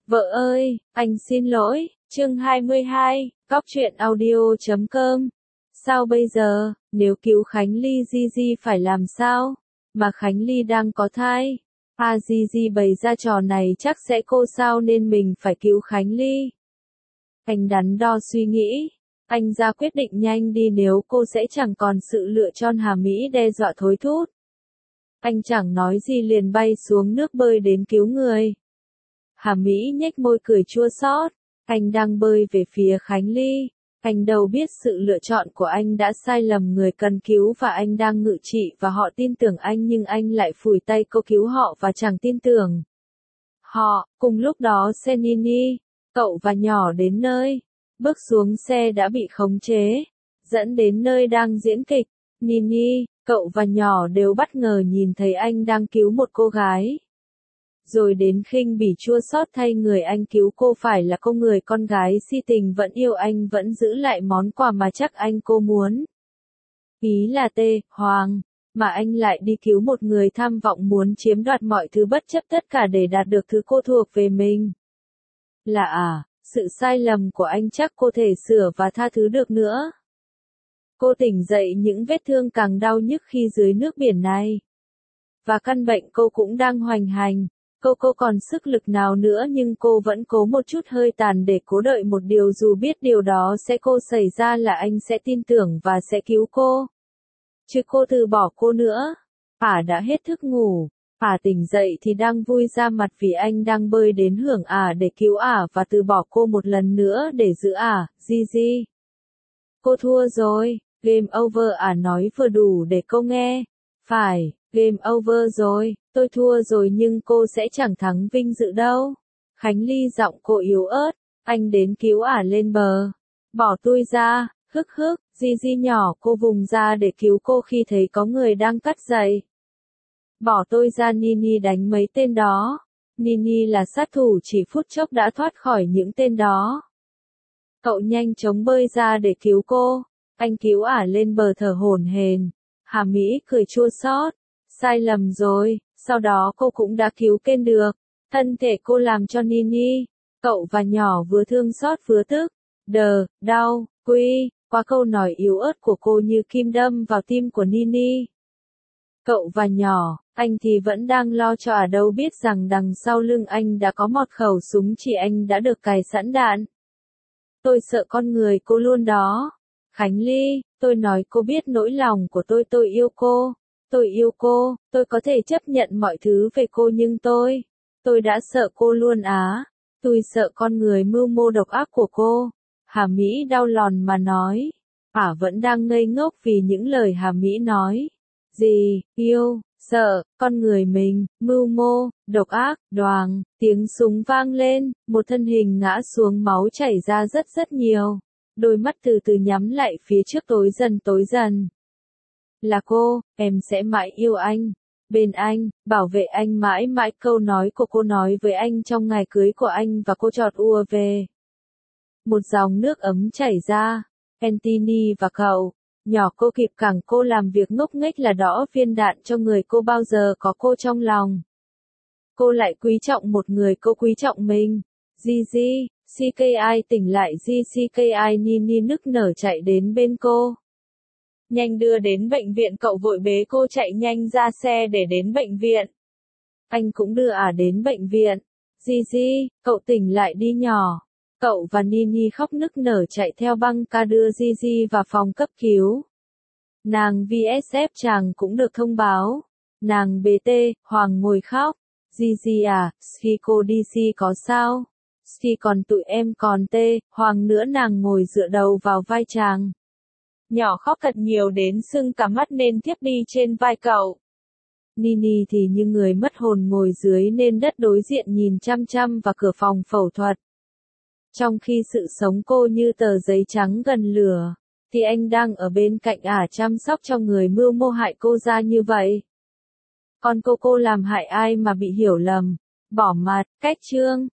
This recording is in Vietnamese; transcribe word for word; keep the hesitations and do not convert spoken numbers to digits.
Vợ ơi, anh xin lỗi, chương hai mươi hai, cóc truyện audio chấm com. Sao bây giờ, nếu cứu Khánh Ly Gigi phải làm sao? Mà Khánh Ly đang có thai. À Gigi bày ra trò này chắc sẽ cô sao nên mình phải cứu Khánh Ly. Anh đắn đo suy nghĩ. Anh ra quyết định nhanh đi nếu cô sẽ chẳng còn sự lựa chọn. Hà Mỹ đe dọa thối thút. Anh chẳng nói gì liền bay xuống nước bơi đến cứu người. Hà Mỹ nhếch môi cười chua xót. Anh đang bơi về phía Khánh Ly. Anh đâu biết sự lựa chọn của anh đã sai lầm người cần cứu và anh đang ngự trị và họ tin tưởng anh nhưng anh lại phủi tay cô cứu họ và chẳng tin tưởng. Họ, cùng lúc đó xe Nini, cậu và nhỏ đến nơi. Bước xuống xe đã bị khống chế. Dẫn đến nơi đang diễn kịch. Nini, cậu và nhỏ đều bất ngờ nhìn thấy anh đang cứu một cô gái. Rồi đến khinh bỉ chua xót thay người anh cứu cô phải là cô người con gái si tình vẫn yêu anh vẫn giữ lại món quà mà chắc anh cô muốn. Ý là tê, Hoàng, mà anh lại đi cứu một người tham vọng muốn chiếm đoạt mọi thứ bất chấp tất cả để đạt được thứ cô thuộc về mình. Là à, sự sai lầm của anh chắc cô thể sửa và tha thứ được nữa. Cô tỉnh dậy những vết thương càng đau nhức khi dưới nước biển này. Và căn bệnh cô cũng đang hoành hành. Cô cô còn sức lực nào nữa nhưng cô vẫn cố một chút hơi tàn để cố đợi một điều dù biết điều đó sẽ cô xảy ra là anh sẽ tin tưởng và sẽ cứu cô. Chứ cô từ bỏ cô nữa. Ả đã hết thức ngủ. Ả tỉnh dậy thì đang vui ra mặt vì anh đang bơi đến hưởng Ả để cứu Ả và từ bỏ cô một lần nữa để giữ Ả, Gigi. Cô thua rồi, game over Ả nói vừa đủ để cô nghe. Phải, game over rồi, tôi thua rồi nhưng cô sẽ chẳng thắng vinh dự đâu. Khánh Ly giọng cô yếu ớt, anh đến cứu Ả lên bờ. Bỏ tôi ra, hức hức, Gigi nhỏ cô vùng ra để cứu cô khi thấy có người đang cắt giày. Bỏ tôi ra Nini đánh mấy tên đó. Nini là sát thủ chỉ phút chốc đã thoát khỏi những tên đó. Cậu nhanh chóng bơi ra để cứu cô. Anh cứu Ả lên bờ thở hổn hển. Hà Mỹ cười chua xót. Sai lầm rồi, sau đó cô cũng đã cứu Ken được. Thân thể cô làm cho Nini. Cậu và nhỏ vừa thương xót vừa tức. Đờ, đau, quy, qua câu nói yếu ớt của cô như kim đâm vào tim của Nini. Cậu và nhỏ, anh thì vẫn đang lo cho Ả đâu biết rằng đằng sau lưng anh đã có một khẩu súng chỉ anh đã được cài sẵn đạn. Tôi sợ con người cô luôn đó. Khánh Ly, tôi nói cô biết nỗi lòng của tôi tôi yêu cô. Tôi yêu cô, tôi có thể chấp nhận mọi thứ về cô nhưng tôi, tôi đã sợ cô luôn á. Tôi sợ con người mưu mô độc ác của cô. Hà Mỹ đau lòng mà nói. Ả vẫn đang ngây ngốc vì những lời Hà Mỹ nói. Gì, yêu, sợ, con người mình, mưu mô, độc ác, đoàng, tiếng súng vang lên, một thân hình ngã xuống máu chảy ra rất rất nhiều. Đôi mắt từ từ nhắm lại phía trước tối dần tối dần. Là cô, em sẽ mãi yêu anh. Bên anh, bảo vệ anh mãi mãi câu nói của cô nói với anh trong ngày cưới của anh và cô chọt ùa về. Một dòng nước ấm chảy ra. Anthony và cậu. Nhỏ cô kịp cẳng cô làm việc ngốc nghếch là đõ viên đạn cho người cô bao giờ có cô trong lòng. Cô lại quý trọng một người cô quý trọng mình. Gigi, xê ca i tỉnh lại G xê ca i Nini nức nở chạy đến bên cô. Nhanh đưa đến bệnh viện cậu vội bế cô chạy nhanh ra xe để đến bệnh viện. Anh cũng đưa Ả đến bệnh viện. Gigi, cậu tỉnh lại đi nhỏ. Cậu và Nini khóc nức nở chạy theo băng ca đưa Gigi vào phòng cấp cứu. Nàng vê ét ép chàng cũng được thông báo. Nàng bê tê, Hoàng ngồi khóc. Gigi à, khi cô đi xê có sao? Khi còn tụi em còn tê, Hoàng nữa nàng ngồi dựa đầu vào vai chàng. Nhỏ khóc thật nhiều đến sưng cả mắt nên thiếp đi trên vai cậu. Nini thì như người mất hồn ngồi dưới nền đất đối diện nhìn chăm chăm vào cửa phòng phẫu thuật. Trong khi sự sống cô như tờ giấy trắng gần lửa, thì anh đang ở bên cạnh Ả chăm sóc cho người mưu mô hại cô ra như vậy. Còn cô cô làm hại ai mà bị hiểu lầm, bỏ mặt, cách chương.